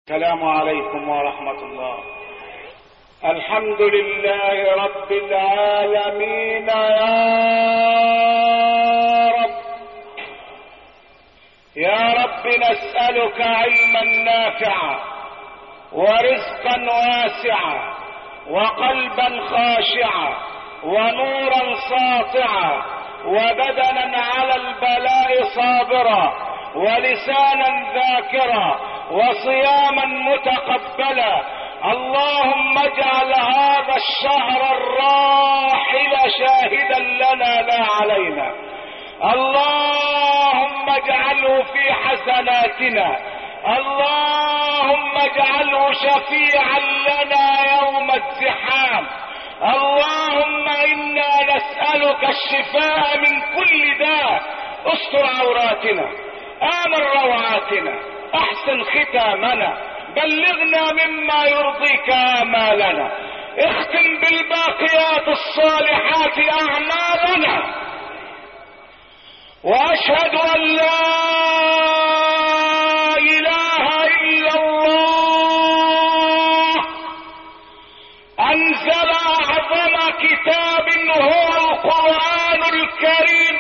السلام عليكم ورحمة الله. الحمد لله رب العالمين. يا رب نسألك علما نافعا ورزقا واسعا وقلبا خاشعا ونورا ساطعا وبدنا على البلاء صابرا ولسانا ذاكرا وصياما متقبلا. اللهم اجعل هذا الشهر الراحل شاهدا لنا لا علينا. اللهم اجعله في حسناتنا. اللهم اجعله شفيعا لنا يوم الزحام. اللهم انا نسألك الشفاء من كل داء. استر عوراتنا، آمن روعاتنا، احسن ختامنا، بلغنا مما يرضيك آمالنا، اختم بالباقيات الصالحات اعمالنا. واشهد ان لا اله الا الله انزل اعظم كتاب هو القرآن الكريم،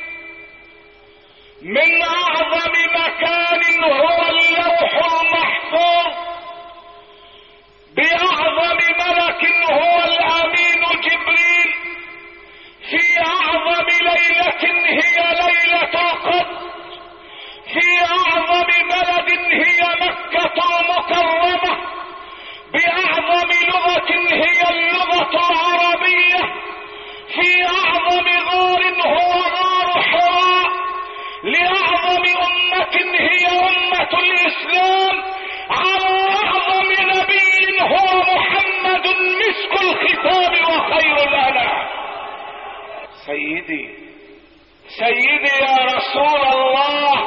من اعظم مكان هو اللوح المحفوظ، باعظم ملك هو الامين جبريل، في اعظم ليلة هي ليلة القدر، في اعظم بلد هي مكة المكرمة، باعظم لغة هي اللغة العربية، في اعظم غار هو غار حراء، لأعظم أمة هي أمة الإسلام، على أعظم نبي هو محمد مسك الختام وخير الأنام. سيدي يا رسول الله،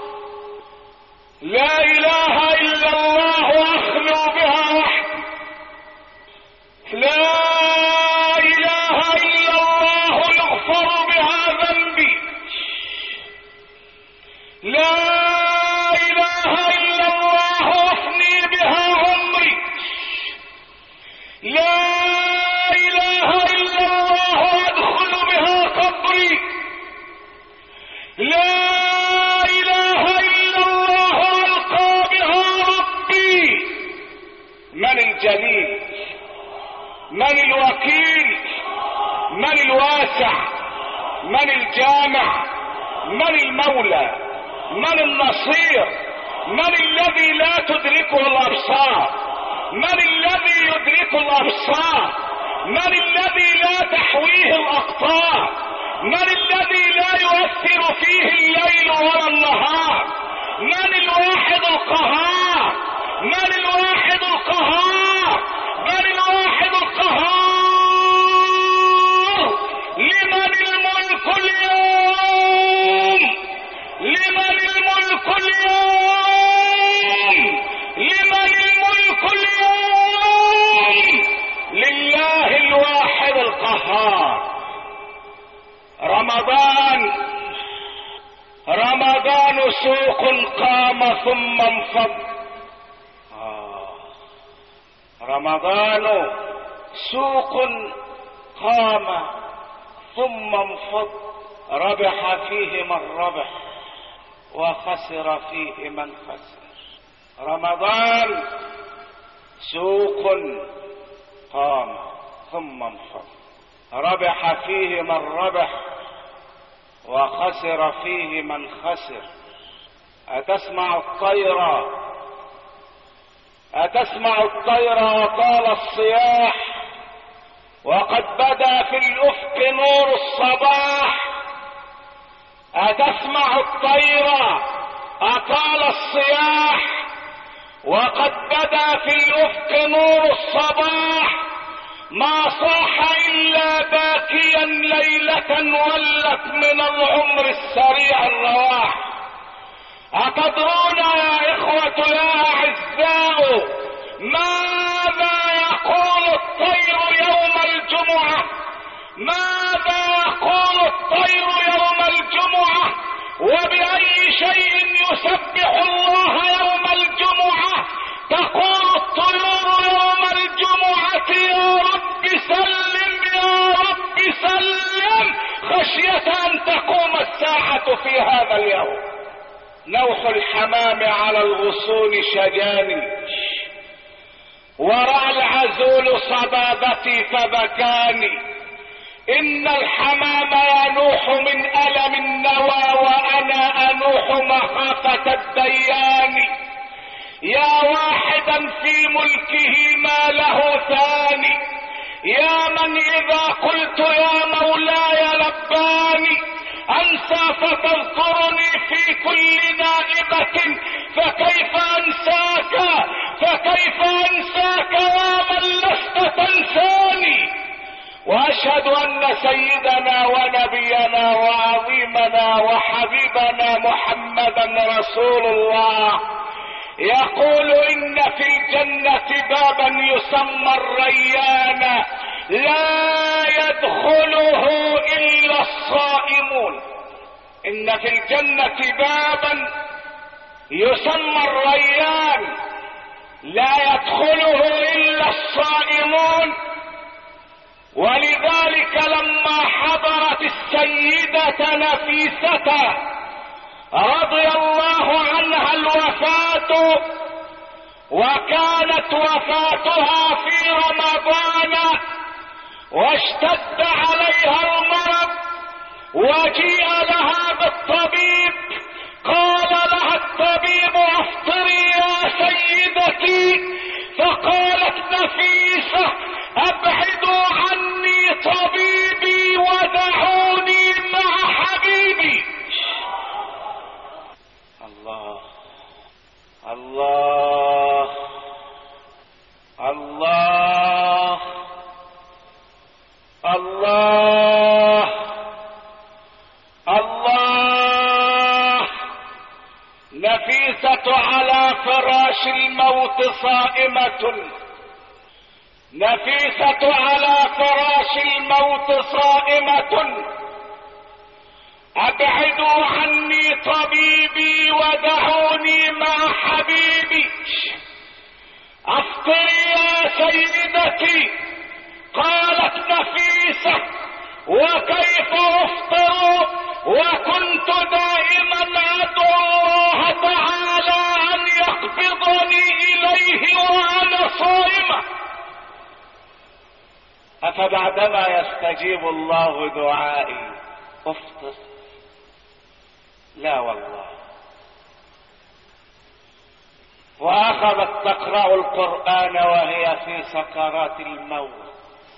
لا إله إلا الله أخلو بها وحدي، لا إله إلا الله يغفر بها ذنبي، لا إله إلا الله أفني بها عمري، لا إله إلا الله أدخل بها قبري، لا إله إلا الله ألقى بها ربي. من الجليل؟ من الوكيل؟ من الواسع؟ من الجامع؟ من المولى؟ من النصير؟ من الذي لا تدركه الابصار؟ من الذي يدرك الابصار؟ من الذي لا تحويه الاقطار؟ من الذي لا يؤثر فيه الليل ولا النهار؟ من الواحد القهار؟ من الواحد القهار؟ من الواحد القهار؟ لمن الملك اليوم؟ لمن الملك اليوم؟ لمن الملك اليوم؟ لله الواحد القهار. رمضان سوق قام ثم انفض. رمضان سوق قام ثم انفض، ربح فيه من ربح وخسر فيه من خسر. رمضان سوق قام ثم انفض، ربح فيه من ربح وخسر فيه من خسر. أتسمع الطير وطال الصياح، وقد بدا في الأفق نور الصباح. أتسمع الطير أطال الصياح، وقد بدا في الأفق نور الصباح. ما صاح إلا باكيا ليلة ولت من العمر السريع الرواح. أتدرون يا إخوة يا أعزاء ماذا يقول الطير يوم الجمعة؟ ماذا يقول الطير يوم الجمعة؟ وبأي شيء يسبح الله يوم الجمعة؟ هذا اليوم. نوح الحمام على الغصون شجاني، ورأى العزول صبابتي فبكاني. إن الحمام ينوح من ألم النوى، وأنا أنوح مخافة الديان. يا واحدا في ملكه ما له ثاني، يا من إذا قلت يا مولاي لباني. أنسى فتذكرني في كل نائبة، فكيف أنساك فكيف أنساك يا من لست تنساني. وأشهد أن سيدنا ونبينا وعظيمنا وحبيبنا محمدا رسول الله يقول: إن في الجنة بابا يسمى الريان لا يدخله إلا الصائمون. إن في الجنة بابا يسمى الريان لا يدخله إلا الصائمون. ولذلك لما حضرت السيدة نفيسة رضي الله عنها الوفاة، وكانت وفاتها في رمضان، واشتد عليها المرض، وجيء لها بالطبيب، قال لها الطبيب: افطري يا سيدتي. فقالت نفيسة: ابعدوا عني طبيبي ودعوني مع حبيبي. الله الله الله الله الله. نفيسة على فراش الموت صائمة، نفيسة على فراش الموت صائمة. ابعدوا عني طبيبي ودعوني مع حبيبي. افطري يا سيدتي. قالت نفيسة: وكيف افطر وكنت دائما ادعو الله تعالى ان يقبضني اليه وانا صائمة. افبعدما يستجيب الله دعائي افطر؟ لا والله. واخذت تقرأ القرآن وهي في سكرات الموت،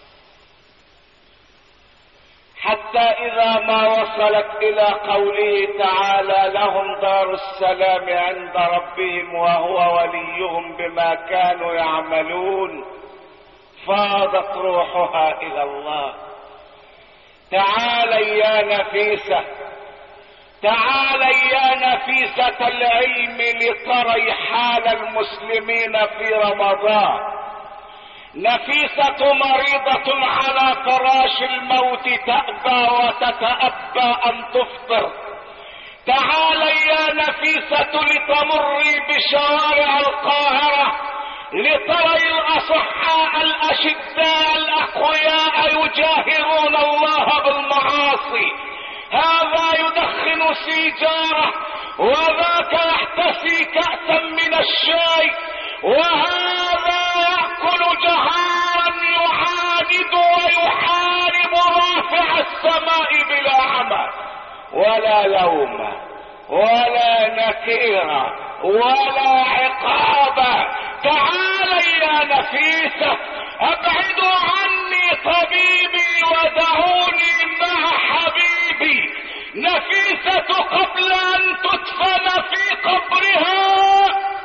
حتى اذا ما وصلت الى قوله تعالى: لهم دار السلام عند ربهم وهو وليهم بما كانوا يعملون، فاضت روحها الى الله. تعالي يا نفيسة، تعالي يا نفيسة العلم لتري حال المسلمين في رمضان. نفيسة مريضة على فراش الموت تأبى وتتأبى أن تفطر. تعالي يا نفيسة لتمري بشوارع القاهرة لتري الأصحاء الأشداء الأقوياء يجاهرون الله بالمعاصي. هذا يدخن سيجارة، وذاك يحتسي كأسا من الشاي، وهذا يأكل جهارا يعاند ويحارب رافع السماء بلا عمل ولا لوم ولا نكير ولا عقاب. تعالي يا نفيسة، ابعدوا عني طبيبي ودعوني مع حبيبي. نفيسة قبل ان تدفن في قبرها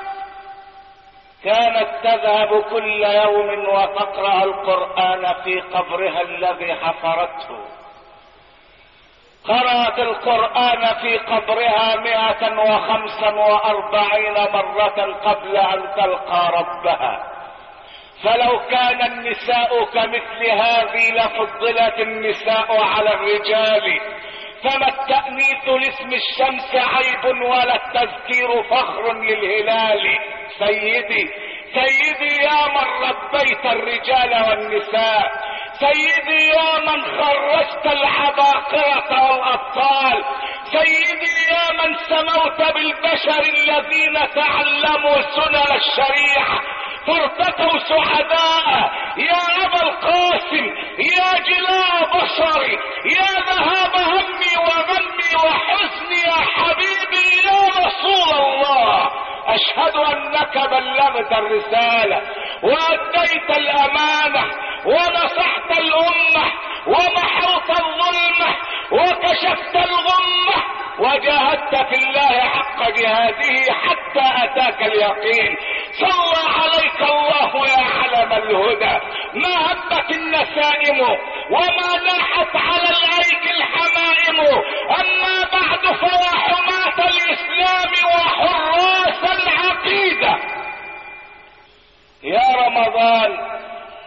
كانت تذهب كل يوم وتقرأ القرآن في قبرها الذي حفرته. قرأت القرآن في قبرها 145 مرة قبل ان تلقى ربها. فلو كان النساء كمثل هذه لفضلت النساء على الرجال. فما التأنيث لاسم الشمس عيب ولا التذكير فخر للهلال. سيدي سيدي يا من ربيت الرجال والنساء، سيدي يا من خرجت العباقرة والأطفال، سيدي يا من سموت بالبشر الذين تعلموا سنن الشريعة فارتقوا سعداء، يا ابا القاسم، يا جلاء بصري، يا ذهاب همي وغمي وحزني، يا حبيبي يا رسول الله، اشهد انك بلغت الرسالة واديت الامانة ونصحت الامة ومحوت الظلمة وكشفت الغمة وجاهدت في الله حق جهاده حتى اتاك اليقين. صلى عليك الله يا علم الهدى، ما هبت النسائم وما ناحت على الايك الحمائم، اما بعد فيا حماة الاسلام وحراس العقيدة، يا رمضان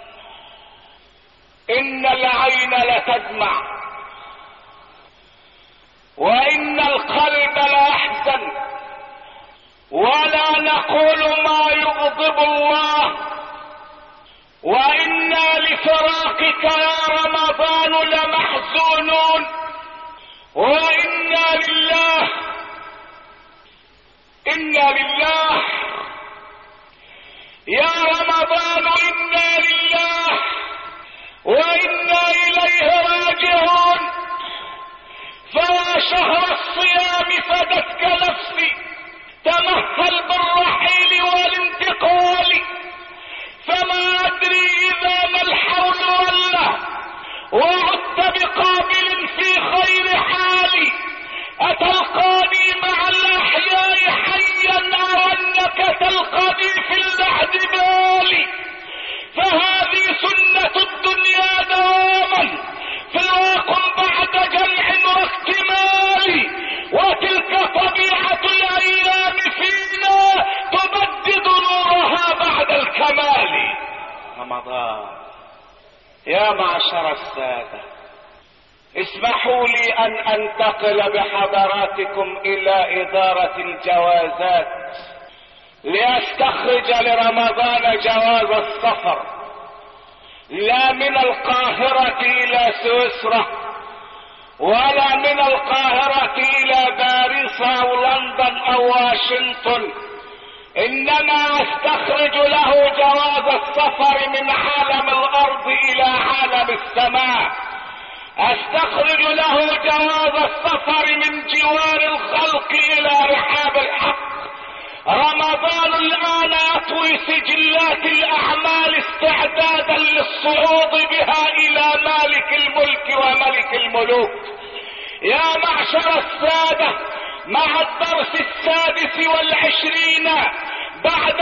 ان العين لتدمع وان القلب ليحزن، ولا نقول ما يغضب الله، وإنا لفراقك يا رمضان لمحزونون، وإنا لله يا رمضان إنا لله وإنا إليه راجعون. فيا شهر الصيام فدتك نفسي، تمهل بالرحيل والانتقال، فما أدري إذا ما الحول ولا وعدت بقابل في خير حالي، أتلقاني مع الأحياء حيا أو أنك تلقاني في الاعتبال، فهذه سنة الدنيا دواما فراق بعد جمع واكتمال، وتلك طبيعة الأيام فينا تبدد نورها بعد الكمال. رمضان يا معشر السادة، اسمحوا لي أن أنتقل بحضراتكم إلى إدارة الجوازات لأستخرج لرمضان جواز السفر، لا من القاهرة إلى سويسرا ولا من القاهرة إلى باريس أو لندن أو واشنطن، إنما أستخرج له جواز السفر من عالم الأرض إلى عالم السماء، أستخرج له جواز السفر من جوار الخلق إلى رحاب الحق. رمضان الآن يطوي سجلات الأعمال استعدادا للصعود بها إلى مالك الملك وملك الملوك. يا معشر السادة، مع الدرس 26 بعد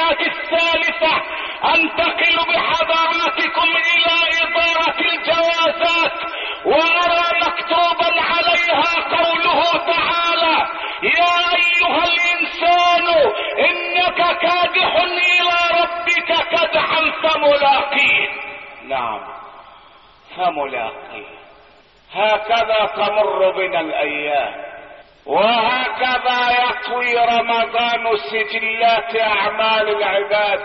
100 أنتقل بحضراتكم إلى إدارة الجوازات، وأرى مكتوبا عليها قوله تعالى: يا أيها الإنسان إنك كادح إلى ربك كدحا فملاقيه. نعم فملاقيه. هكذا تمر بنا الأيام، وهكذا يطوي رمضان سجلات أعمال العباد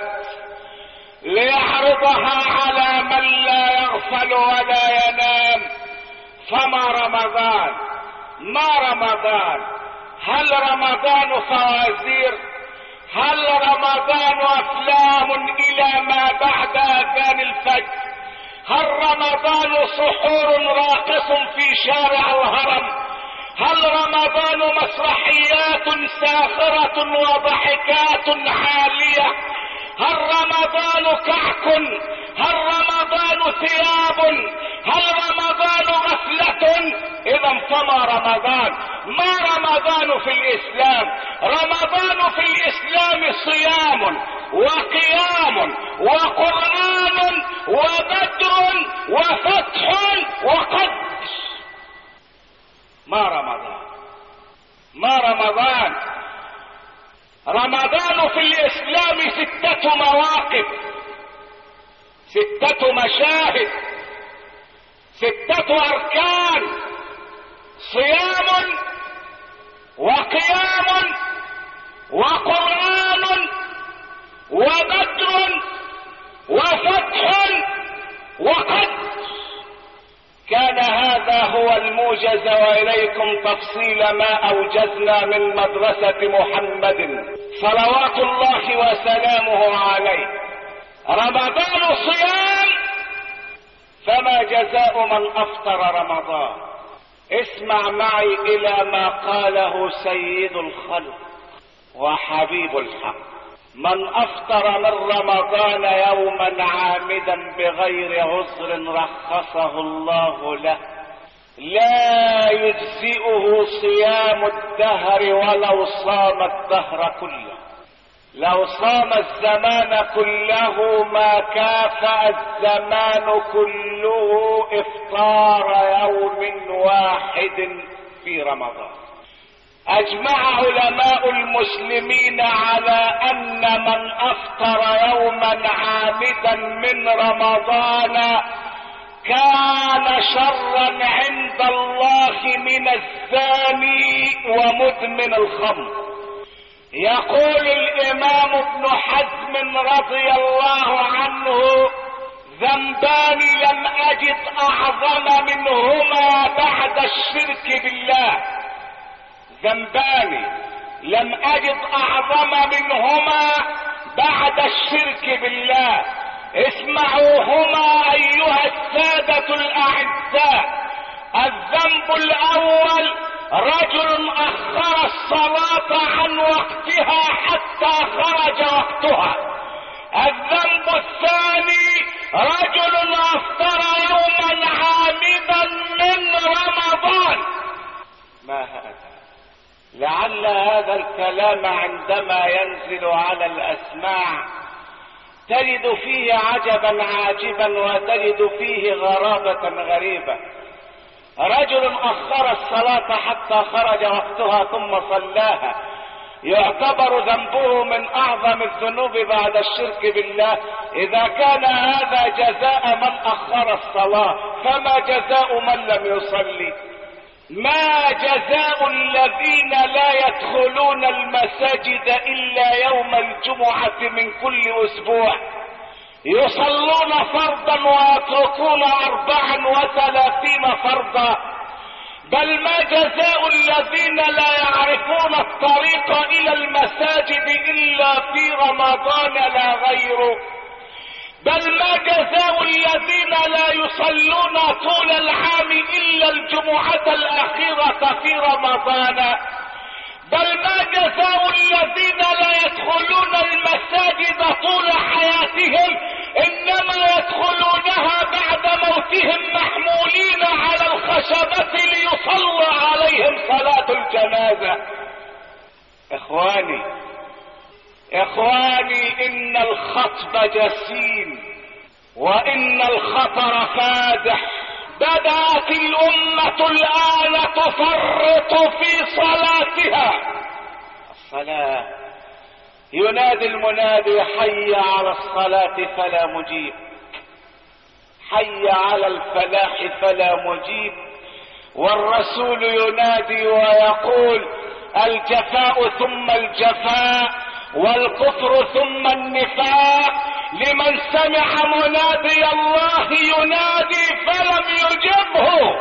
ليعرضها على من لا يغفل ولا ينام. فما رمضان؟ ما رمضان؟ هل رمضان فوازير؟ هل رمضان أفلام إلى ما بعد أذان الفجر؟ هل رمضان سحور راقص في شارع الهرم؟ هل رمضان مسرحيات ساخرة وضحكات عالية؟ هل رمضان كعك؟ هل رمضان ثياب؟ هل رمضان غفلة؟ إذا فما رمضان؟ ما رمضان في الإسلام؟ رمضان في الإسلام صيام وقيام وقرآن وبدر وفتح وقدر. ما رمضان؟ ما رمضان؟ رمضان في الإسلام 6 مواقف، 6 مشاهد، 6 أركان: صيام وقيام وقرآن وبدر وفتح وقدر. كان كان هذا هو الموجز، وإليكم تفصيل ما أوجزنا من مدرسة محمد صلوات الله وسلامه عليه. رمضان صيام، فما جزاء من أفطر رمضان؟ اسمع معي إلى ما قاله سيد الخلق وحبيب الحق: من أفطر من رمضان يوما عامدا بغير عذر رخصه الله له، لا يجزئه صيام الدهر ولو صام الدهر كله. لو صام الزمان كله ما كافأ الزمان كله إفطار يوم واحد في رمضان. أجمع علماء المسلمين على أن من أفطر يوما عامدا من رمضان كان شرا عند الله من الزاني ومدمن الخمر. يقول الإمام ابن حزم رضي الله عنه: ذنبان لم أجد أعظم منهما بعد الشرك بالله. ذنبان لم أجد أعظم منهما بعد الشرك بالله. اسمعوا هما أيها السادة الأعزاء. الذنب الأول: رجل أخر الصلاة عن وقتها حتى خرج وقتها. الذنب الثاني: رجل أفطر يوما عامدا من رمضان. ما هذا؟ لعل هذا الكلام عندما ينزل على الأسماع تجد فيه عجبا عاجبا وتجد فيه غرابة غريبة. رجل أخر الصلاة حتى خرج وقتها ثم صلاها، يعتبر ذنبه من أعظم الذنوب بعد الشرك بالله. إذا كان هذا جزاء من أخر الصلاة، فما جزاء من لم يصلي؟ ما جزاء الذين لا يدخلون المساجد إلا يوم الجمعة من كل أسبوع، يصلون فرضا ويتركون 34 فرضا؟ بل ما جزاء الذين لا يعرفون الطريق إلى المساجد إلا في رمضان لا غيره؟ بل ما جزاء الذين لا يصلون طول العام إلا الجمعة الأخيرة في رمضان؟ بل ما جزاء الذين لا يدخلون المساجد طول حياتهم، إنما يدخلونها بعد موتهم محمولين على الخشبة ليصلى عليهم صلاة الجنازة؟ إخواني، إن الخطب جسيم وإن الخطر فادح. بدأت الأمة الآن تفرط في صلاتها. الصلاة، ينادي المنادي: حي على الصلاة فلا مجيب، حي على الفلاح فلا مجيب. والرسول ينادي ويقول: الجفاء ثم الجفاء، والكفر ثم النفاق، لمن سمع منادي الله ينادي فلم يجبه.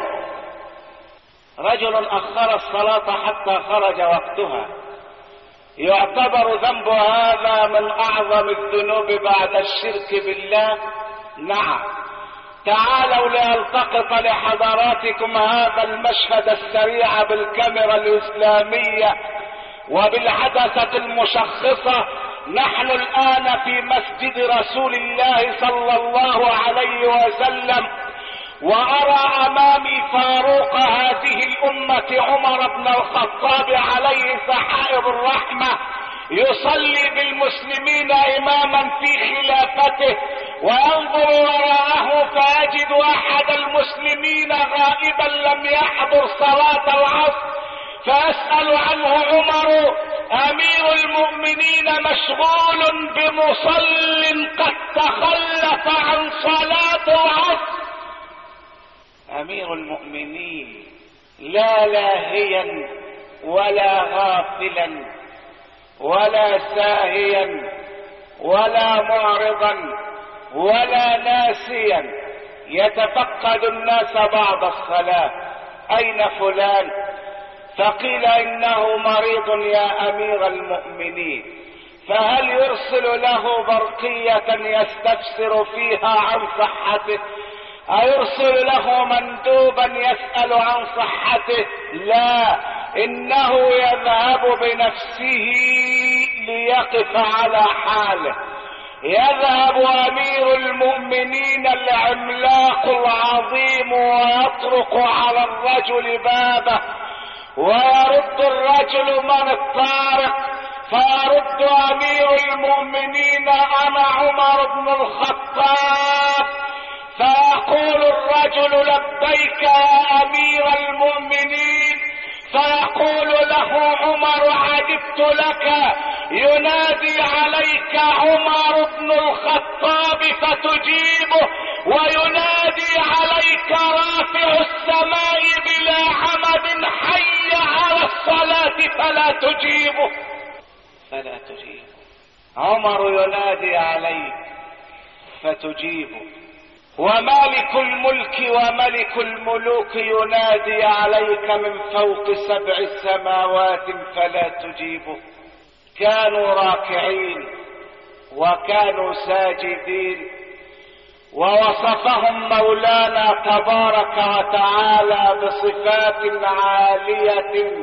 رجل أخر الصلاة حتى خرج وقتها، يعتبر ذنب هذا من أعظم الذنوب بعد الشرك بالله؟ نعم. تعالوا لألتقط لحضراتكم هذا المشهد السريع بالكاميرا الإسلامية وبالعدسة المشخصة. نحن الآن في مسجد رسول الله صلى الله عليه وسلم، وأرى أمامي فاروق هذه الأمة عمر بن الخطاب عليه سحائب الرحمة يصلي بالمسلمين إماما في خلافته، وينظر وراءه فيجد أحد المسلمين غائبا لم يحضر صلاة العصر، فيسأل عنه عمر: أمير المؤمنين مشغول بمصل قد تخلف عن صلاة العصر. أمير المؤمنين لا لاهيا ولا غافلا ولا ساهيا ولا معرضا ولا ناسيا، يتفقد الناس بعد الصلاة: أين فلان؟ فقيل: إنه مريض يا أمير المؤمنين. فهل يرسل له برقية يستفسر فيها عن صحته؟ أيرسل له مندوبا يسأل عن صحته؟ لا، إنه يذهب بنفسه ليقف على حاله. يذهب أمير المؤمنين العملاق العظيم ويطرق على الرجل بابه، ويرد الرجل: من الطارق؟ فيرد أمير المؤمنين: أنا عمر بن الخطاب. فيقول الرجل: لبيك يا أمير المؤمنين. فيقول له عمر: عجبت لك، ينادي عليك عمر بن الخطاب فتجيبه، وينادي عليك رافع السماء بلا عمد: حي على الصلاة، فلا تجيبه. عمر ينادي عليك فتجيبه، ومالك الملك وملك الملوك ينادي عليك من فوق 7 سماوات فلا تجيبه. كانوا راكعين وكانوا ساجدين، ووصفهم مولانا تبارك وتعالى بصفات عالية،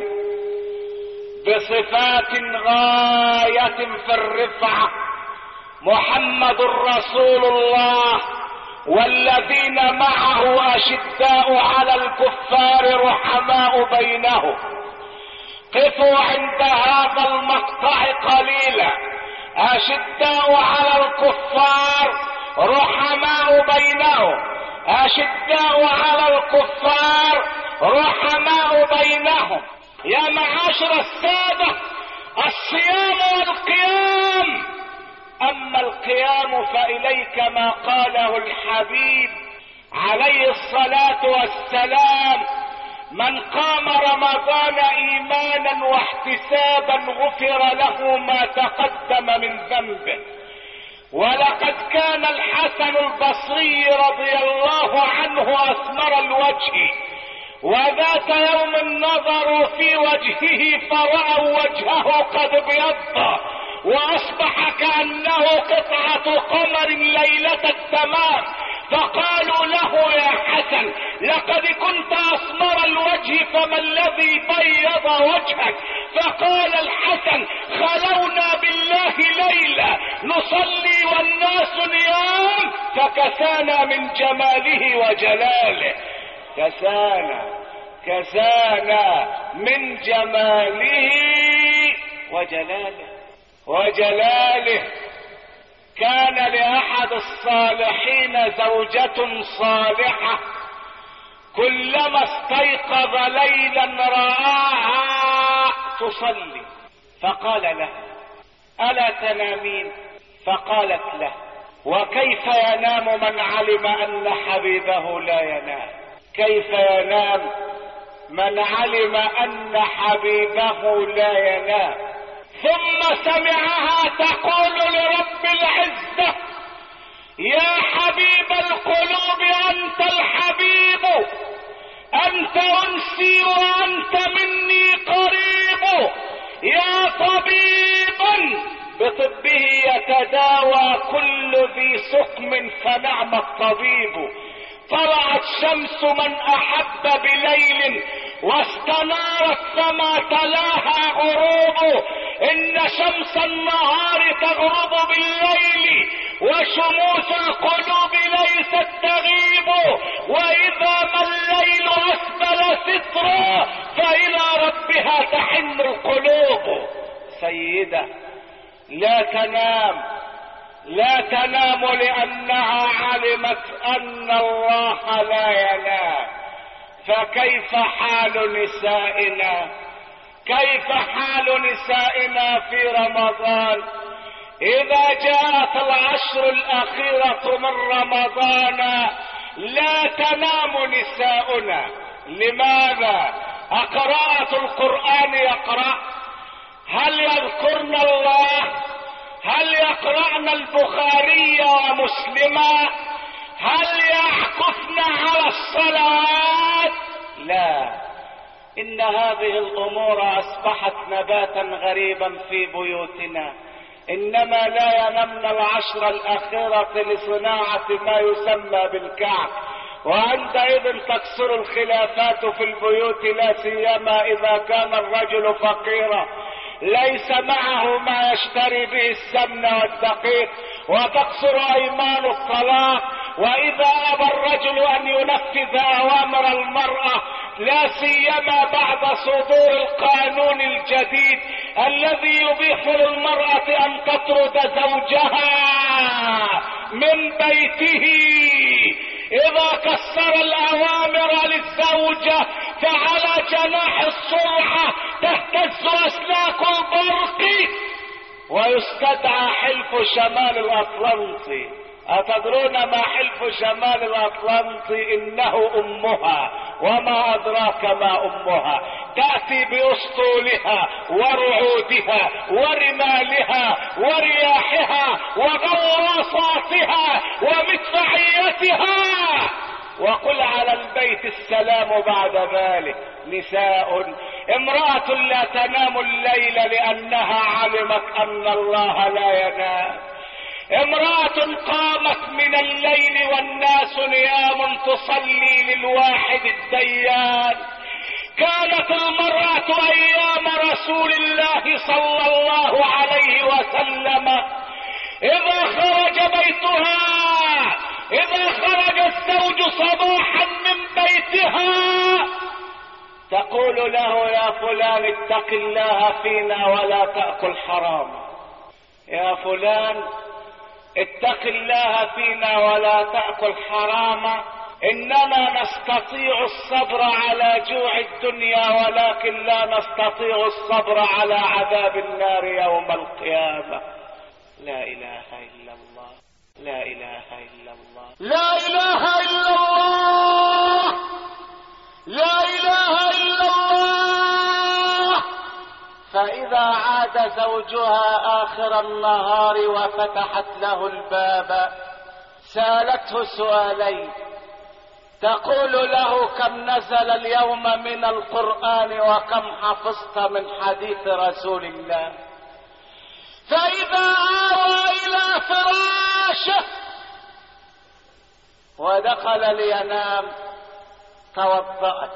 بصفات غاية في الرفعة: محمد رسول الله والذين معه أشداء على الكفار رحماء بينهم. قفوا عند هذا المقطع قليلا: أشداء على الكفار رحماء بينهم، أشداء على الكفار رحماء بينهم. يا معاشر السادة، الصيام والقيام. أما القيام فإليك ما قاله الحبيب عليه الصلاة والسلام: من قام رمضان إيمانا واحتسابا غفر له ما تقدم من ذنبه. ولقد كان الحسن البصري رضي الله عنه أسمر الوجه، وذات يوم نظروا في وجهه فرأوا وجهه قد ابيض واصبح كأنه قطعة قمر ليلة التمام. فقالوا له: يا حسن، لقد كنت اسمر الوجه، فما الذي بيض وجهك؟ فقال الحسن: خلونا بالله ليلة نصلي والناس نيام، فكسانا من جماله وجلاله. كسانا من جماله وجلاله. كان لأحد الصالحين زوجة صالحة، كلما استيقظ ليلا رآها تصلي، فقال لها: ألا تنامين؟ فقالت له: وكيف ينام من علم أن حبيبه لا ينام؟ كيف ينام من علم أن حبيبه لا ينام؟ ثم سمعها تقول لرب العزة: يا حبيب القلوب، أنت الحبيب، أنت أنسي وأنت مني قريب، يا طبيبا بطبه يتداوى كل ذي سقم فنعم الطبيب. طلعت شمس من أحب بليل واستنارت فما تلاها غروب. إن شمس النهار تغرب بالليل وشموس القلوب ليست تغيب، وإذا ما الليل أسبل سترا فإلى ربها تحن القلوب. سيدة لا تنام لأنها علمت أن الله لا ينام. فكيف حال نسائنا؟ كيف حال نسائنا في رمضان؟ إذا جاءت العشر الأخيرة من رمضان لا تنام نساؤنا. لماذا؟ أقراءة القرآن يقرأ؟ هل يذكرن الله؟ هل يقرأن البخاري ومسلما؟ هل يعكفن على الصلاة؟ لا. إن هذه الأمور أصبحت نباتا غريبا في بيوتنا، إنما لا ينمن العشر الأخيرة لصناعة ما يسمى بالكعك، وعندئذ تكثر الخلافات في البيوت، لا سيما إذا كان الرجل فقيرا ليس معه ما يشتري به السمن والدقيق، وتكثر أيمان الطلاق. وإذا أبى الرجل أن ينفذ أوامر المرأة، لا سيما بعد صدور القانون الجديد الذي يبيح للمرأة أن تطرد زوجها من بيته، إذا كسر الأوامر للزوجة فعلى جناح السرعة تهتز أسلاك البرق ويستدعى حلف شمال الأطلنطي. أتدرون ما حلف شمال الأطلنطي؟ إنه أمها، وما أدراك ما أمها. تأتي بأسطولها ورعودها ورمالها ورياحها وغواصاتها ومدفعيتها، وقل على البيت السلام بعد ذلك. نساء، امرأة لا تنام الليل لأنها علمت أن الله لا ينام، امرأة قامت من الليل والناس نيام تصلي للواحد الديان. كانت المرأة أيام رسول الله صلى الله عليه وسلم إذا خرج بيتها، إذا خرج الزوج صباحا من بيتها تقول له: يا فلان اتق الله فينا ولا تأكل حرام. يا فلان اتق الله فينا ولا تأكل حراما. إننا نستطيع الصبر على جوع الدنيا، ولكن لا نستطيع الصبر على عذاب النار يوم القيامة. لا إله إلا الله، لا إله إلا الله، لا إله إلا الله، لا إله إلا الله. فإذا عاد زوجها آخر النهار وفتحت له الباب سألته سؤالين، تقول له: كم نزل اليوم من القرآن وكم حفظت من حديث رسول الله؟ فإذا آوى إلى فراشه ودخل لينام توضأت،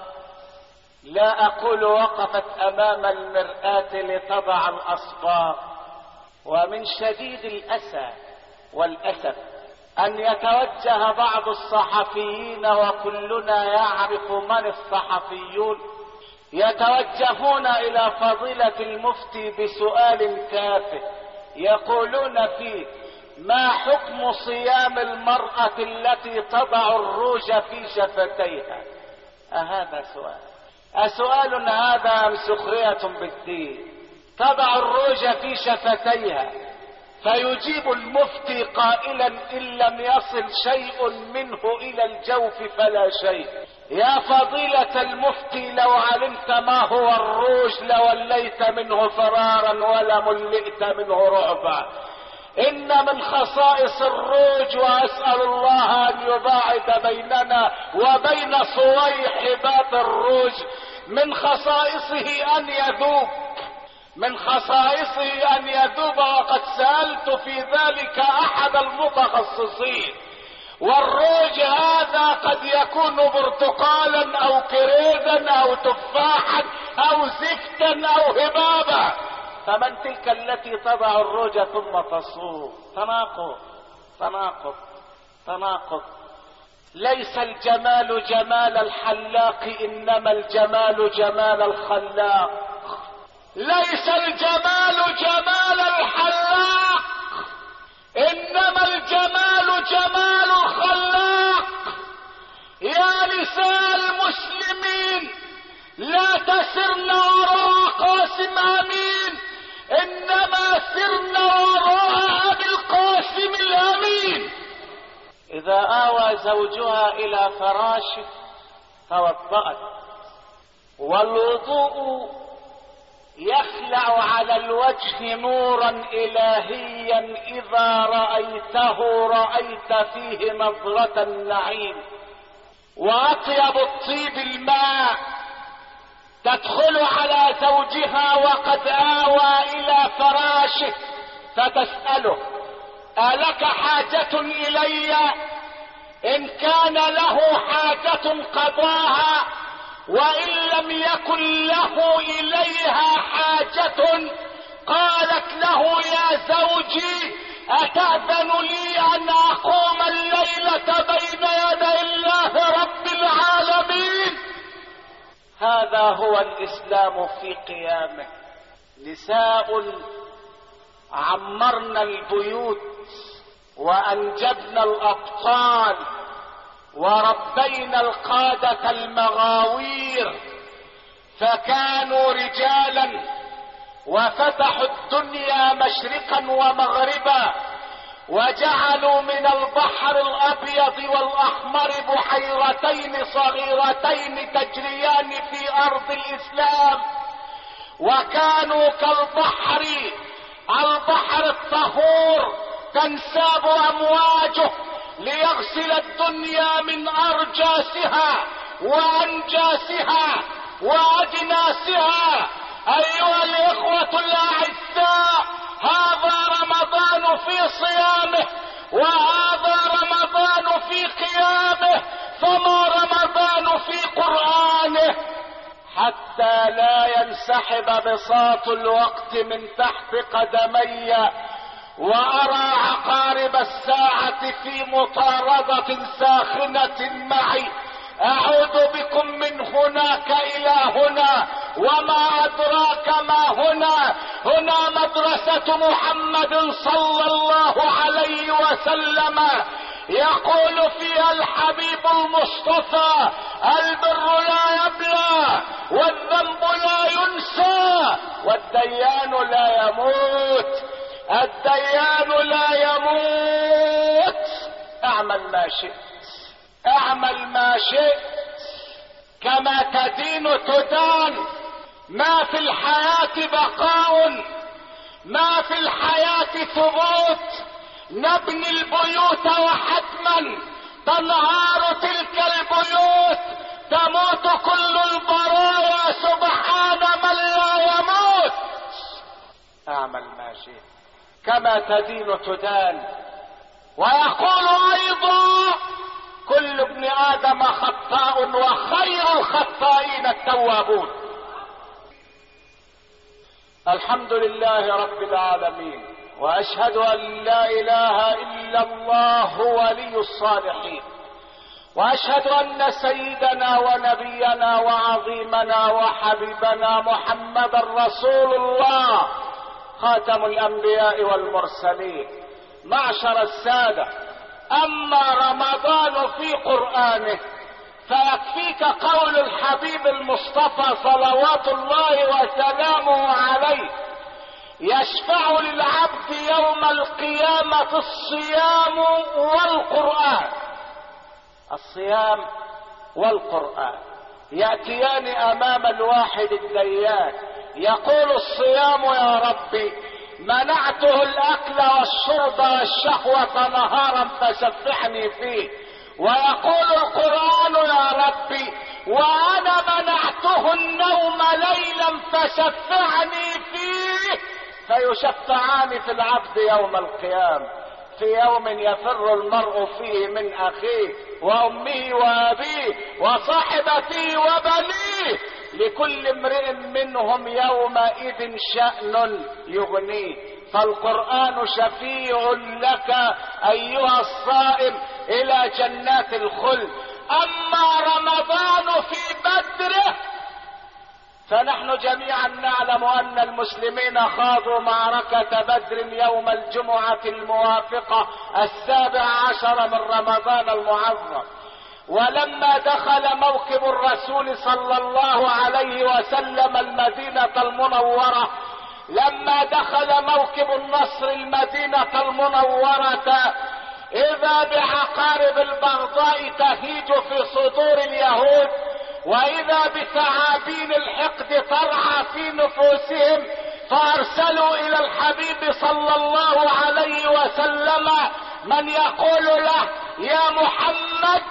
لا أقول وقفت أمام المرآة لتضع الأصباغ. ومن شديد الأسى والأسف أن يتوجه بعض الصحفيين، وكلنا يعرف من الصحفيون، يتوجهون إلى فضيلة المفتي بسؤال تافه يقولون فيه: ما حكم صيام المرأة التي تضع الروج في شفتيها؟ أهذا سؤال؟ أسؤال هذا أم سخرية بالدين؟ تضع الروج في شفتيها، فيجيب المفتي قائلا: إن لم يصل شيء منه إلى الجوف فلا شيء. يا فضيلة المفتي، لو علمت ما هو الروج لوليت منه فرارا ولملئت منه رعبا. إن من خصائص الروج، وأسأل الله أن يباعد بيننا وبين صويحبات الروج، من خصائصه أن يذوب، من خصائصه أن يذوب. وقد سألت في ذلك أحد المتخصصين، والروج هذا قد يكون برتقالا أو كريزا أو تفاحا أو زفتا أو هبابا، فمن تلك التي تضع الروج ثم تصوم؟ تناقض تناقض تناقض. ليس الجمال جمال الحلاق، إنما الجمال جمال الخلاق. ليس الجمال جمال الحلاق، إنما الجمال جمال الخلاق. يا نساء المسلمين، لا تسرن وراء قاسم أمين، إنما سرن وراء أبي القاسم الأمين. إذا آوى زوجها إلى فراشه توضأت، والوضوء يخلع على الوجه نورا إلهيا إذا رأيته رأيت فيه نظرة النعيم. وأطيب الطيب الماء تدخل على زوجها وقد آوى إلى فراشه فتسأله: ألك حاجة إلي؟ إن كان له حاجة قضاها، وإن لم يكن له إليها حاجة قالت له: يا زوجي أتأذن لي أن أقوم الليلة بين يدي الله رب العالمين؟ هذا هو الإسلام في قيامه. نساء عمرنا البيوت وأنجبنا الأبطال وربينا القادة المغاوير، فكانوا رجالا وفتحوا الدنيا مشرقا ومغربا، وجعلوا من البحر الأبيض والأحمر بحيرتين صغيرتين تجريان في أرض الإسلام، وكانوا كالبحر، البحر الطهور تنساب أمواجه ليغسل الدنيا من أرجاسها وأنجاسها وأجناسها. أيها الإخوة الأعزاء، هذا رمضان في صيامه، وهذا رمضان في قيامه، فما رمضان في قرآنه، حتى لا ينسحب بساط الوقت من تحت قدمي وأرى عقارب الساعة في مطاردة ساخنة معي. أعود بكم من هناك إلى هنا، وما أدراك ما هنا. هنا مدرسة محمد صلى الله عليه وسلم، يقول فيها الحبيب المصطفى: البر لا يبلى، والذنب لا ينسى، والديان لا يموت. الديان لا يموت. اعمل ما شئت، اعمل ما شئت، كما تدين تدان. ما في الحياة بقاء، ما في الحياة ثبوت. نبني البيوت وحتما تنهار تلك البيوت، تموت كل البرايا سبحان من لا يموت. اعمل ما شئت، كما تدين تدان. ويقول ايضا: كل ابن ادم خطاء وخير الخطائين التوابون. الحمد لله رب العالمين، واشهد ان لا اله الا الله ولي الصالحين، واشهد ان سيدنا ونبينا وعظيمنا وحبيبنا محمدا رسول الله، خاتم الانبياء والمرسلين. معشر السادة، اما رمضان في قرآنه فيكفيك قول الحبيب المصطفى صلوات الله وسلامه عليه: يشفع للعبد يوم القيامة الصيام والقرآن. الصيام والقرآن يأتيان امام الواحد الديان، يقول الصيام: يا ربي منعته الاكل والشرب والشهوة نهارا فشفعني فيه. ويقول القرآن: يا ربي وانا منعته النوم ليلا فشفعني فيه. فيشفعان في العبد يوم القيامة، في يوم يفر المرء فيه من اخيه وامه وابيه وصاحبته وبنيه، لكل امرئ منهم يومئذ شأن يغنيه. فالقرآن شفيع لك ايها الصائم الى جنات الخلد. اما رمضان في بدره فنحن جميعا نعلم ان المسلمين خاضوا معركة بدر يوم الجمعة الموافقة 17 من رمضان المعظم. ولما دخل موكب الرسول صلى الله عليه وسلم المدينة المنورة، لما دخل موكب النصر المدينة المنورة، إذا بعقارب البغضاء تهيج في صدور اليهود، واذا بثعابين الحقد ترعى في نفوسهم، فارسلوا الى الحبيب صلى الله عليه وسلم من يقول له: يا محمد،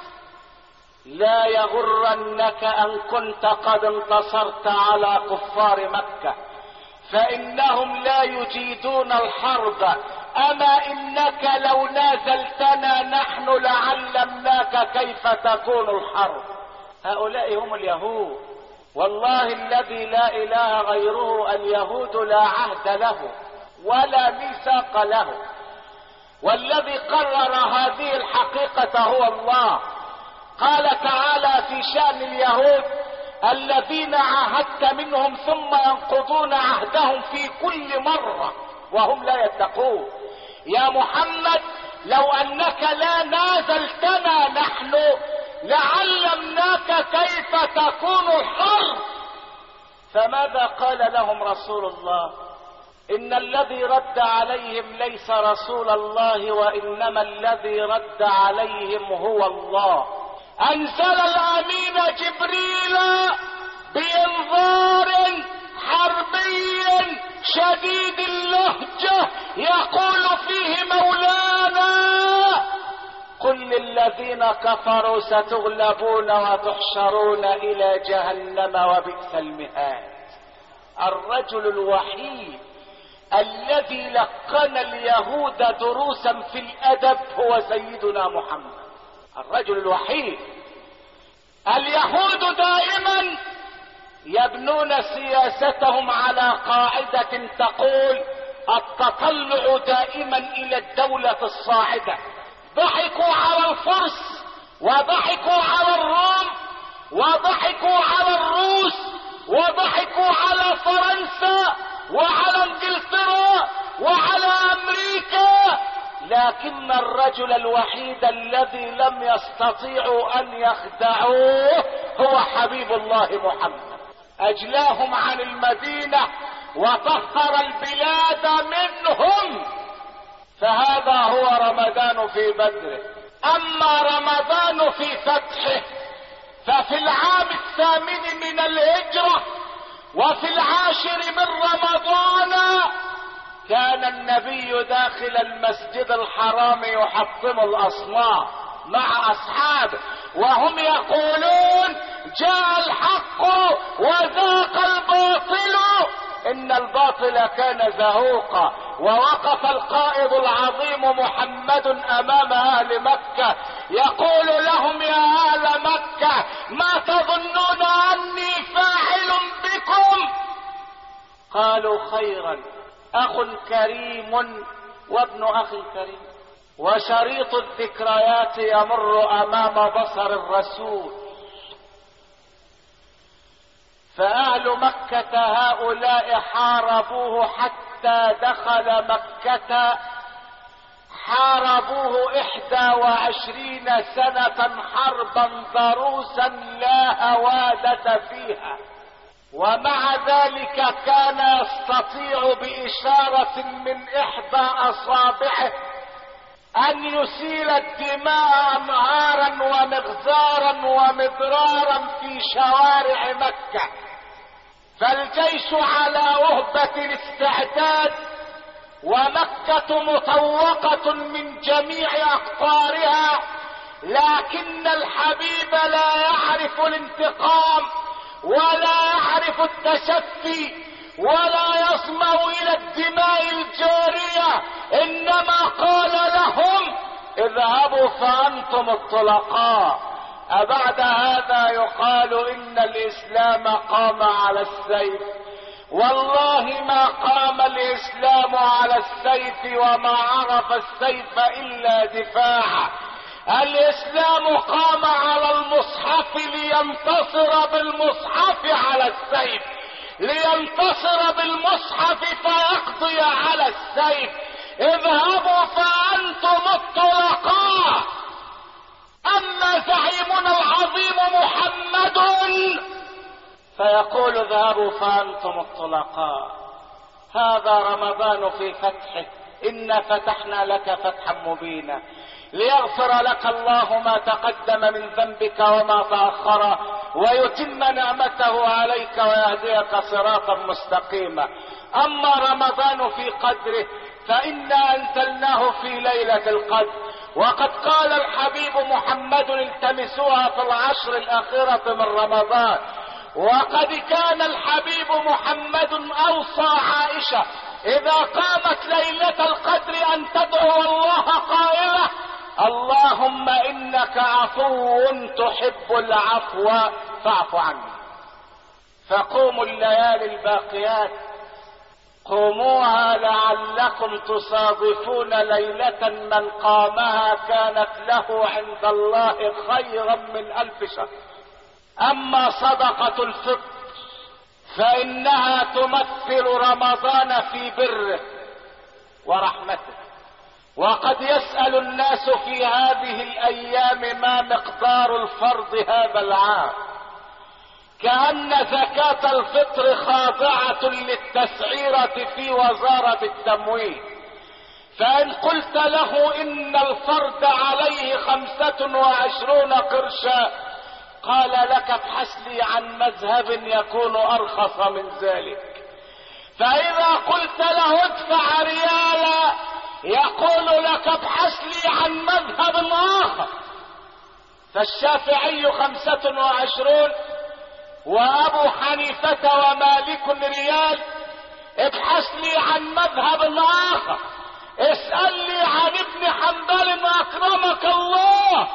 لا يغرنك ان كنت قد انتصرت على كفار مكة، فانهم لا يجيدون الحرب، اما انك لو نازلتنا نحن لعلمناك كيف تكون الحرب. هؤلاء هم اليهود، والله الذي لا اله غيره، اليهود لا عهد له ولا ميثاق له، والذي قرر هذه الحقيقة هو الله. قال تعالى في شأن اليهود: الذين عاهدت منهم ثم ينقضون عهدهم في كل مرة وهم لا يتقون. يا محمد، لو انك لا نازلتنا نحن لعلمناك كيف تكون الحرب. فماذا قال لهم رسول الله؟ ان الذي رد عليهم ليس رسول الله، وانما الذي رد عليهم هو الله. انزل الامين جبريل بانذار حربي شديد اللهجة يقول فيه: مولانا، قل للذين كفروا ستغلبون وتحشرون الى جهنم وبئس المهاد. الرجل الوحيد الذي لقن اليهود دروسا في الادب هو سيدنا محمد، الرجل الوحيد. اليهود دائما يبنون سياستهم على قاعدة تقول: التطلع دائما الى الدولة الصاعدة. ضحكوا على الفرس، وضحكوا على الروم، وضحكوا على الروس، وضحكوا على فرنسا وعلى انجلترا وعلى امريكا، لكن الرجل الوحيد الذي لم يستطيعوا ان يخدعوه هو حبيب الله محمد. اجلاهم عن المدينة وطهر البلاد منهم. فهذا هو رمضان في بدره. اما رمضان في فتحه ففي العام 8 من الهجرة وفي 10 من رمضان كان النبي داخل المسجد الحرام يحطم الاصنام مع اصحابه، وهم يقولون: جاء الحق وذاق الباطل ان الباطل كان زهوقا. ووقف القائد العظيم محمد امام اهل مكة يقول لهم: يا اهل مكة، ما تظنون اني فاعل بكم؟ قالوا: خيرا، اخ كريم وابن اخ كريم. وشريط الذكريات يمر امام بصر الرسول. فاهل مكة هؤلاء حاربوه حتى دخل مكة، حاربوه 21 سنة حربا ضروسا لا هوادة فيها، ومع ذلك كان يستطيع بإشارة من إحدى أصابعه أن يسيل الدماء أنهارا ومغزارا ومضرارا في شوارع مكة. فالجيش على وهبة الاستعداد، ومكة مطوقة من جميع أقطارها، لكن الحبيب لا يعرف الانتقام ولا يعرف التشفي ولا يصمع الى الدماء الجارية، انما قال لهم: اذهبوا فانتم الطلقاء. أبعد هذا يقال ان الاسلام قام على السيف؟ والله ما قام الاسلام على السيف، وما عرف السيف الا دفاعا. الاسلام قام على المصحف لينتصر بالمصحف على السيف، لينتصر بالمصحف فيقضي على السيف. اذهبوا فانتم الطلقاء. اما زعيمنا العظيم محمد فيقول: اذهبوا فانتم الطلقاء. هذا رمضان في فتحه. إنا فتحنا لك فتحا مبينا ليغفر لك الله ما تقدم من ذنبك وما تأخر، ويتم نعمته عليك ويهديك صراطا مستقيما. اما رمضان في قدره فإنا أنزلناه في ليلة القدر، وقد قال الحبيب محمد التمسوها في العشر الأخيرة من رمضان. وقد كان الحبيب محمد أوصى عائشة إذا قامت ليلة القدر أن تدعو الله قائلة: اللهم إنك عفو تحب العفو فاعف عني. فقوموا الليالي الباقيات، قوموها لعلكم تصادفون ليلة من قامها كانت له عند الله خيرا من 1000 شهر. اما صدقة الفطر فانها تمثل رمضان في بره ورحمته. وقد يسأل الناس في هذه الايام ما مقدار الفرض هذا العام، كأن زكاة الفطر خاضعة للتسعيرة في وزارة التموين. فإن قلت له إن الفرد عليه 25 قرشا قال لك ابحث لي عن مذهب يكون أرخص من ذلك. فإذا قلت له ادفع ريالا يقول لك ابحث لي عن مذهب آخر. فالشافعي 25 وابو حنيفة ومالك ريال. ابحث لي عن مذهب اخر، اسأل لي عن ابن حنبل اكرمك الله.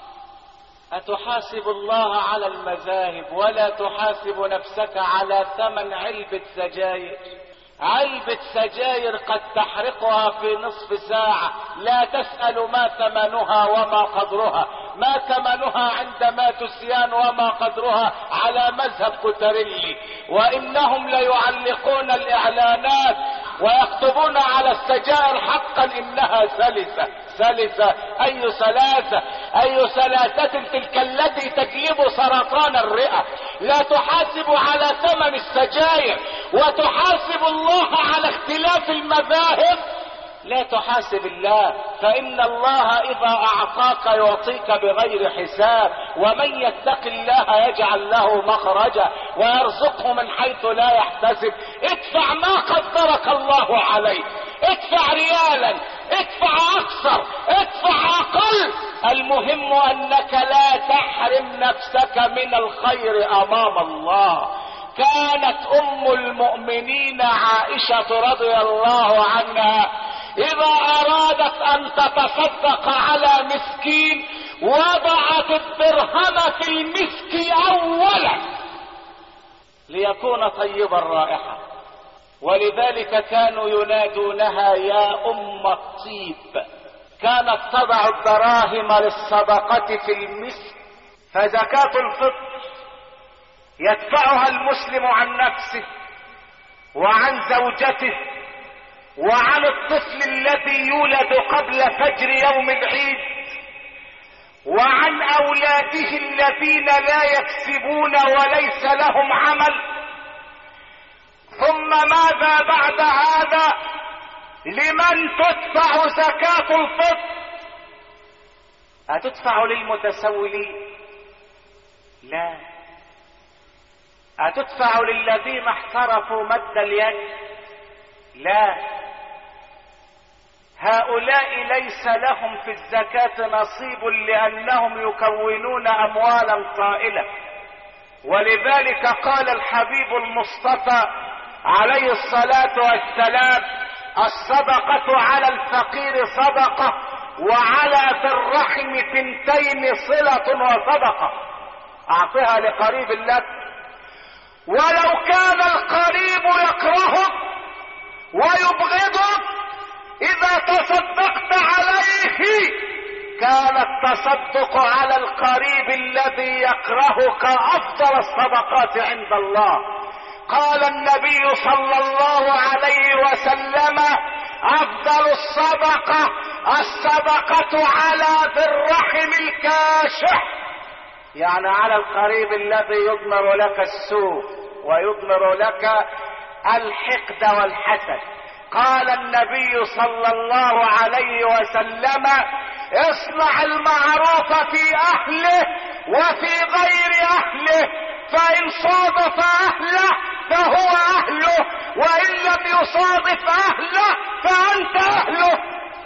اتحاسب الله على المذاهب ولا تحاسب نفسك على ثمن علبة سجاير؟ علبة سجاير قد تحرقها في نصف ساعة، لا تسأل ما ثمنها وما قدرها. ما ثمنها عندما تسيان وما قدرها على مذهب كوتريلي. وانهم ليعلقون الاعلانات ويكتبون على السجائر حقا انها سلسة. سلسة اي سلاسة؟ اي سلاسة تلك التي تجلب سرطان الرئة. لا تحاسب على ثمن السجاير وتحاسب الله على اختلاف المذاهب. لا تحاسب الله، فإن الله إذا أعطاك يعطيك بغير حساب. ومن يتق الله يجعل له مخرجا ويرزقه من حيث لا يحتسب. ادفع ما قدرك الله عليه، ادفع ريالا، ادفع أكثر، ادفع أقل، المهم أنك لا تحرم نفسك من الخير أمام الله. كانت أم المؤمنين عائشة رضي الله عنها إذا أرادت أن تتصدق على مسكين وضعت الدرهم في المسك أولا ليكون طيب الرائحة. ولذلك كانوا ينادونها يا أم الطيب. كانت تضع الدراهم للصدقة في المسك. فزكاة الفطر يدفعها المسلم عن نفسه وعن زوجته وعن الطفل الذي يولد قبل فجر يوم العيد وعن اولاده الذين لا يكسبون وليس لهم عمل. ثم ماذا بعد هذا؟ لمن تدفع زكاة الفطر؟ أتدفع للمتسولين؟ لا. أتدفع للذين احترفوا مد اليد؟ لا. هؤلاء ليس لهم في الزكاة نصيب لأنهم يكونون أموالا طائلة. ولذلك قال الحبيب المصطفى عليه الصلاة والسلام: الصدقة على الفقير صدقة وعلى ذي الرحم 2 صلة وصدقة. أعطها لقريب لك ولو كان القريب يكرهك ويبغضك، إذا تصدقت عليه كان التصدق على القريب الذي يكرهك أفضل الصدقات عند الله. قال النبي صلى الله عليه وسلم: أفضل الصدقة الصدقة على ذي الرحم الكاشح، يعني على القريب الذي يضمر لك السوء ويضمر لك الحقد والحسد. قال النبي صلى الله عليه وسلم: اصنع المعروف في اهله وفي غير اهله، فان صادف اهله فهو اهله، وان لم يصادف اهله فانت اهله.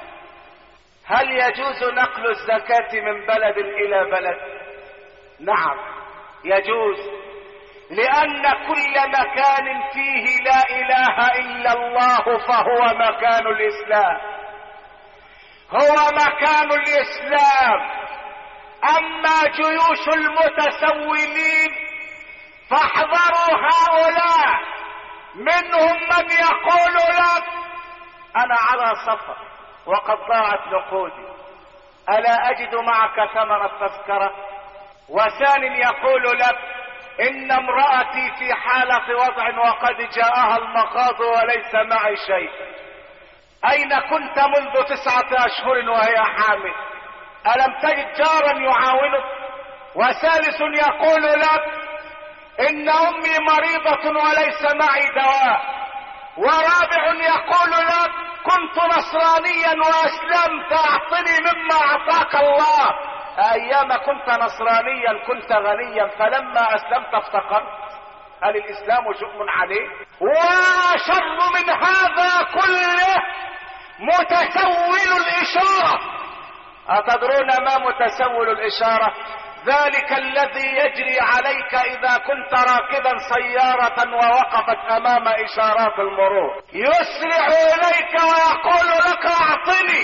هل يجوز نقل الزكاة من بلد الى بلد؟ نعم يجوز، لان كل مكان فيه لا اله الا الله فهو مكان الاسلام، هو مكان الاسلام. اما جيوش المتسولين فاحذروا هؤلاء، منهم من يقول لك انا على سفر وقد ضاعت نقودي، الا اجد معك ثمن التذكرة؟ وثان يقول لك ان امرأتي في حالة وضع وقد جاءها المخاض وليس معي شيء، اين كنت منذ 9 اشهر وهي حامل؟ الم تجد جارا يعاونك؟ وثالث يقول لك ان امي مريضة وليس معي دواء. ورابع يقول لك كنت نصرانيا واسلمت، اعطني مما اعطاك الله. ايام كنت نصرانيا كنت غنيا، فلما اسلمت افتقرت. هل الاسلام شؤم عليه؟ وشر من هذا كله متسول الاشارة. اتدرون ما متسول الاشارة؟ ذلك الذي يجري عليك اذا كنت راكبا سيارة ووقفت امام اشارات المرور، يسرع اليك ويقول لك اعطني.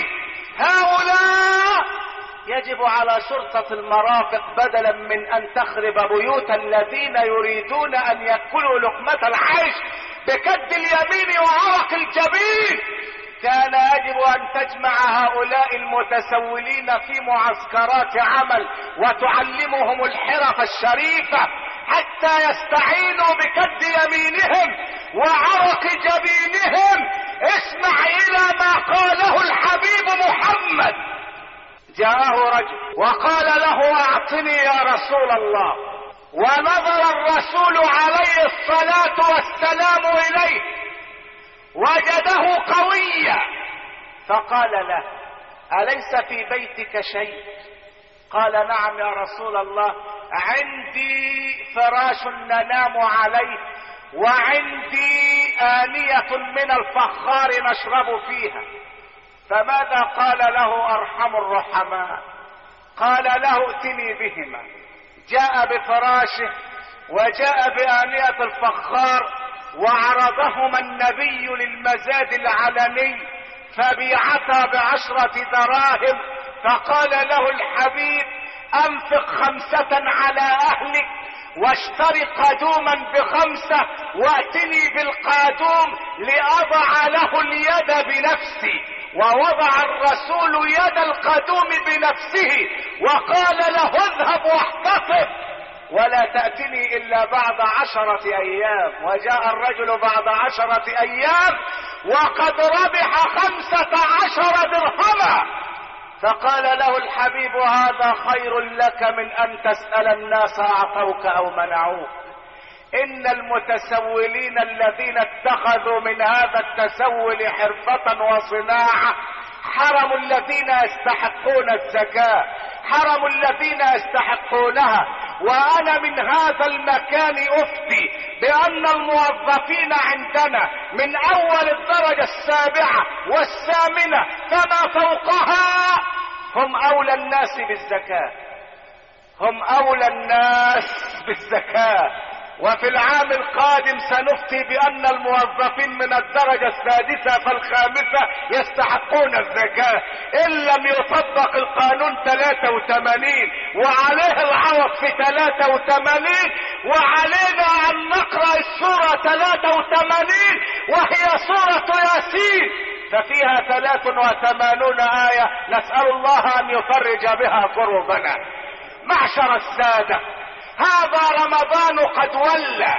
هؤلاء يجب على شرطة المرافق بدلا من ان تخرب بيوت الذين يريدون ان يأكلوا لقمة العيش بكد اليمين وعرق الجبين، كان يجب ان تجمع هؤلاء المتسولين في معسكرات عمل وتعلمهم الحرف الشريفة حتى يستعينوا بكد يمينهم وعرق جبينهم. اسمع الى ما قاله الحبيب محمد. جاءه رجل وقال له اعطني يا رسول الله، ونظر الرسول عليه الصلاة والسلام اليه وجده قويا، فقال له أليس في بيتك شيء؟ قال نعم يا رسول الله، عندي فراش ننام عليه وعندي آنية من الفخار نشرب فيها. فماذا قال له أرحم الرحماء؟ قال له ائتني بهما. جاء بفراشه وجاء بآنية الفخار وعرضهما النبي للمزاد العلني، فبيعتا ب10 دراهم. فقال له الحبيب انفق 5 على اهلك واشتري قادوما ب5 واتني بالقادوم لأضع له اليد بنفسي. ووضع الرسول يد القادوم بنفسه وقال له اذهب واحتطب ولا تأتني إلا بعد 10 أيام. وجاء الرجل بعد 10 أيام وقد ربح 15 درهما. فقال له الحبيب هذا خير لك من أن تسأل الناس أعطوك أو منعوك. إن المتسولين الذين اتخذوا من هذا التسول حرفة وصناعة حرموا الذين يستحقون الزكاة، حرموا الذين يستحقونها. وانا من هذا المكان افتي بان الموظفين عندنا من اول الدرجة 7 و8 فما فوقها هم اولى الناس بالزكاة، هم اولى الناس بالزكاة. وفي العام القادم سنفتي بان الموظفين من الدرجة 6 فال5 يستحقون الزكاة ان لم يطبق القانون 83 وعليه العوض في 83. وعلينا ان نقرأ السورة 83 وهي سورة ياسين، ففيها 83 آية نسأل الله ان يفرج بها كربنا. معشر السادة، هذا رمضان قد ولى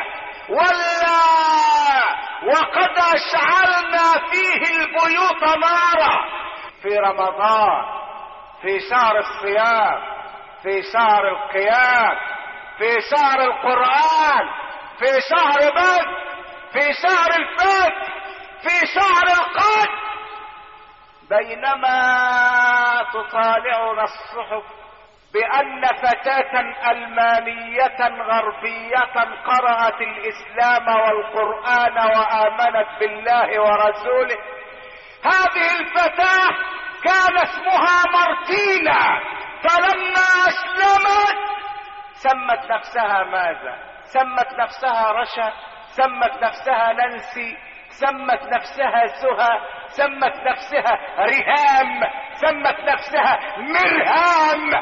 وقد اشعلنا فيه البيوت نارا. في رمضان، في شهر الصيام، في شهر القيام، في شهر القرآن، في شهر بدر، في شهر الفتح، في شهر القدر، بينما تطالعنا الصحف بأن فتاة ألمانية غربية قرأت الإسلام والقرآن وآمنت بالله ورسوله. هذه الفتاة كان اسمها مارتينا، فلما أسلمت سمت نفسها ماذا؟ سمت نفسها رشا، سمت نفسها نانسي، سمت نفسها سهى، سمت نفسها ريهام، سمت نفسها مرهام،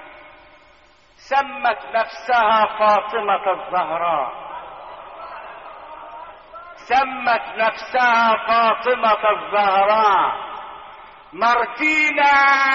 سمت نفسها فاطمة الزهراء، سمت نفسها فاطمة الزهراء. مارتينا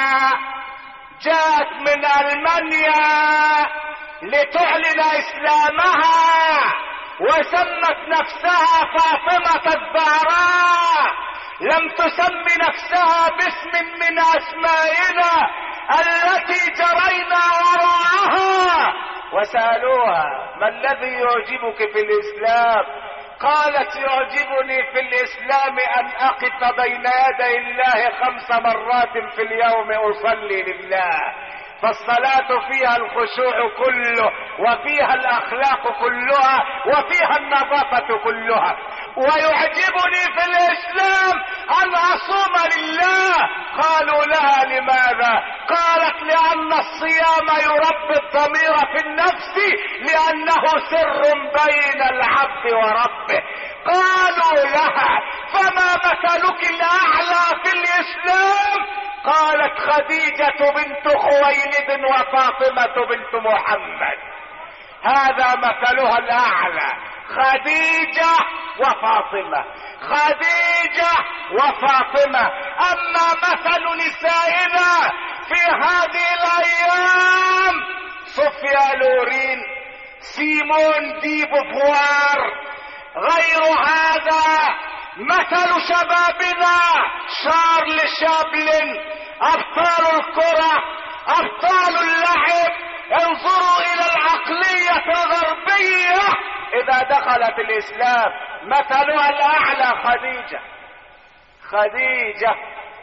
جاءت من ألمانيا لتعلن إسلامها وسمت نفسها فاطمة الزهراء، لم تسم نفسها باسم من أسمائنا التي جرينا وراءها. وسألوها: ما الذي يعجبك في الإسلام؟ قالت: يعجبني في الإسلام أن أقف بين يدي الله 5 مرات في اليوم أصلي لله، فالصلاة فيها الخشوع كله، وفيها الأخلاق كلها، وفيها النظافة كلها. ويعجبني في الإسلام أن أصوم لله. قالوا لها: لماذا؟ قالت: لأن الصيام يربي الضمير في النفس، لأنه سر بين العبد وربه. قالوا لها: فما مثلك الأعلى في الإسلام؟ قالت: خديجة بنت خويلد وفاطمة بنت محمد. هذا مثلها الأعلى، خديجة وفاطمة، خديجة وفاطمة. أما مثل نسائنا في هذه الأيام: صوفيا لورين، سيمون دي بوفوار. غير هذا مثل شبابنا: شارل شابلن، أبطال الكرة، أبطال اللعب. انظروا إلى العقلية الغربية إذا دخلت الإسلام. مثلها الأعلى خديجة، خديجة،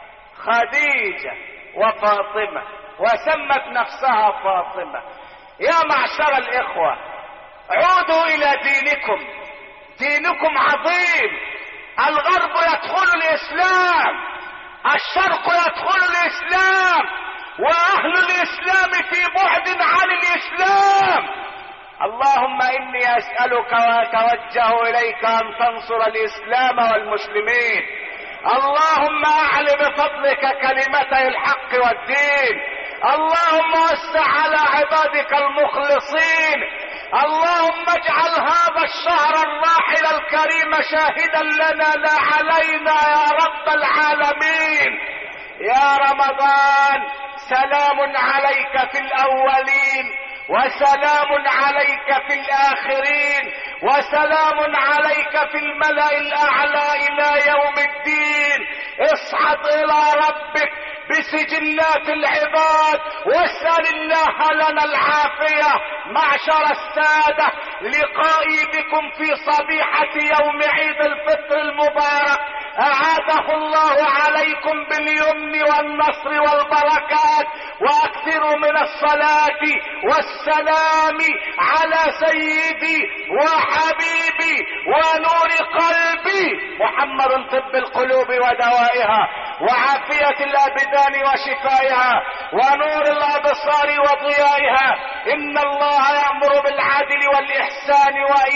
خديجة وفاطمة، وسمت نفسها فاطمة. يا معشر الإخوة، عودوا إلى دينكم، دينكم عظيم. الغرب يدخل الإسلام، الشرق يدخل الإسلام، وأهل الإسلام في بعد عن الإسلام. اللهم إني أسألك وأتوجه إليك أن تنصر الإسلام والمسلمين. اللهم أعل بفضلك كلمتي الحق والدين. اللهم وسع على عبادك المخلصين. اللهم اجعل هذا الشهر الراحل الكريم شاهدا لنا لا علينا يا رب العالمين. يا رمضان، سلام عليك في الأولين، وسلام عليك في الآخرين، وسلام عليك في الملأ الأعلى إلى يوم الدين. اصعد إلى ربك بسجلات العباد واسأل الله لنا العافية. معشر السادة، لقائي بكم في صبيحة يوم عيد الفطر المبارك أعاده الله عليكم باليمن والنصر والبركات. وأكثروا من الصلاة والسلام على سيدي وحبيبي ونور قلبي محمد، طب القلوب ودوائها، وعافية الأبدان وشفائها، ونور الأبصار وضيائها. إن الله يأمر بالعدل والإحسان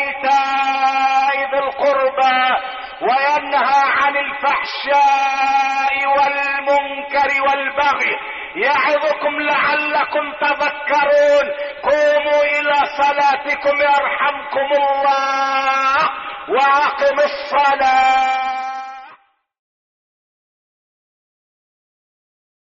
وإيتاء ذي القربى، وينهى عن الفحشاء والمنكر والبغي، يعظكم لعلكم تذكرون. قوموا إلى صلاتكم يرحمكم الله، وأقم الصلاة.